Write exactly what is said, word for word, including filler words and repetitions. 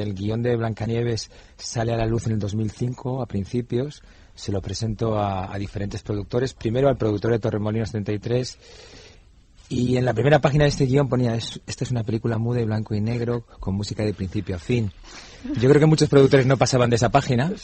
El guión de Blancanieves sale a la luz en el dos mil cinco, a principios. Se lo presento a, a diferentes productores. Primero al productor de Torremolinos treinta y tres. Y en la primera página de este guión ponía: es, esta es una película muda y blanco y negro con música de principio a fin. Yo creo que muchos productores no pasaban de esa página.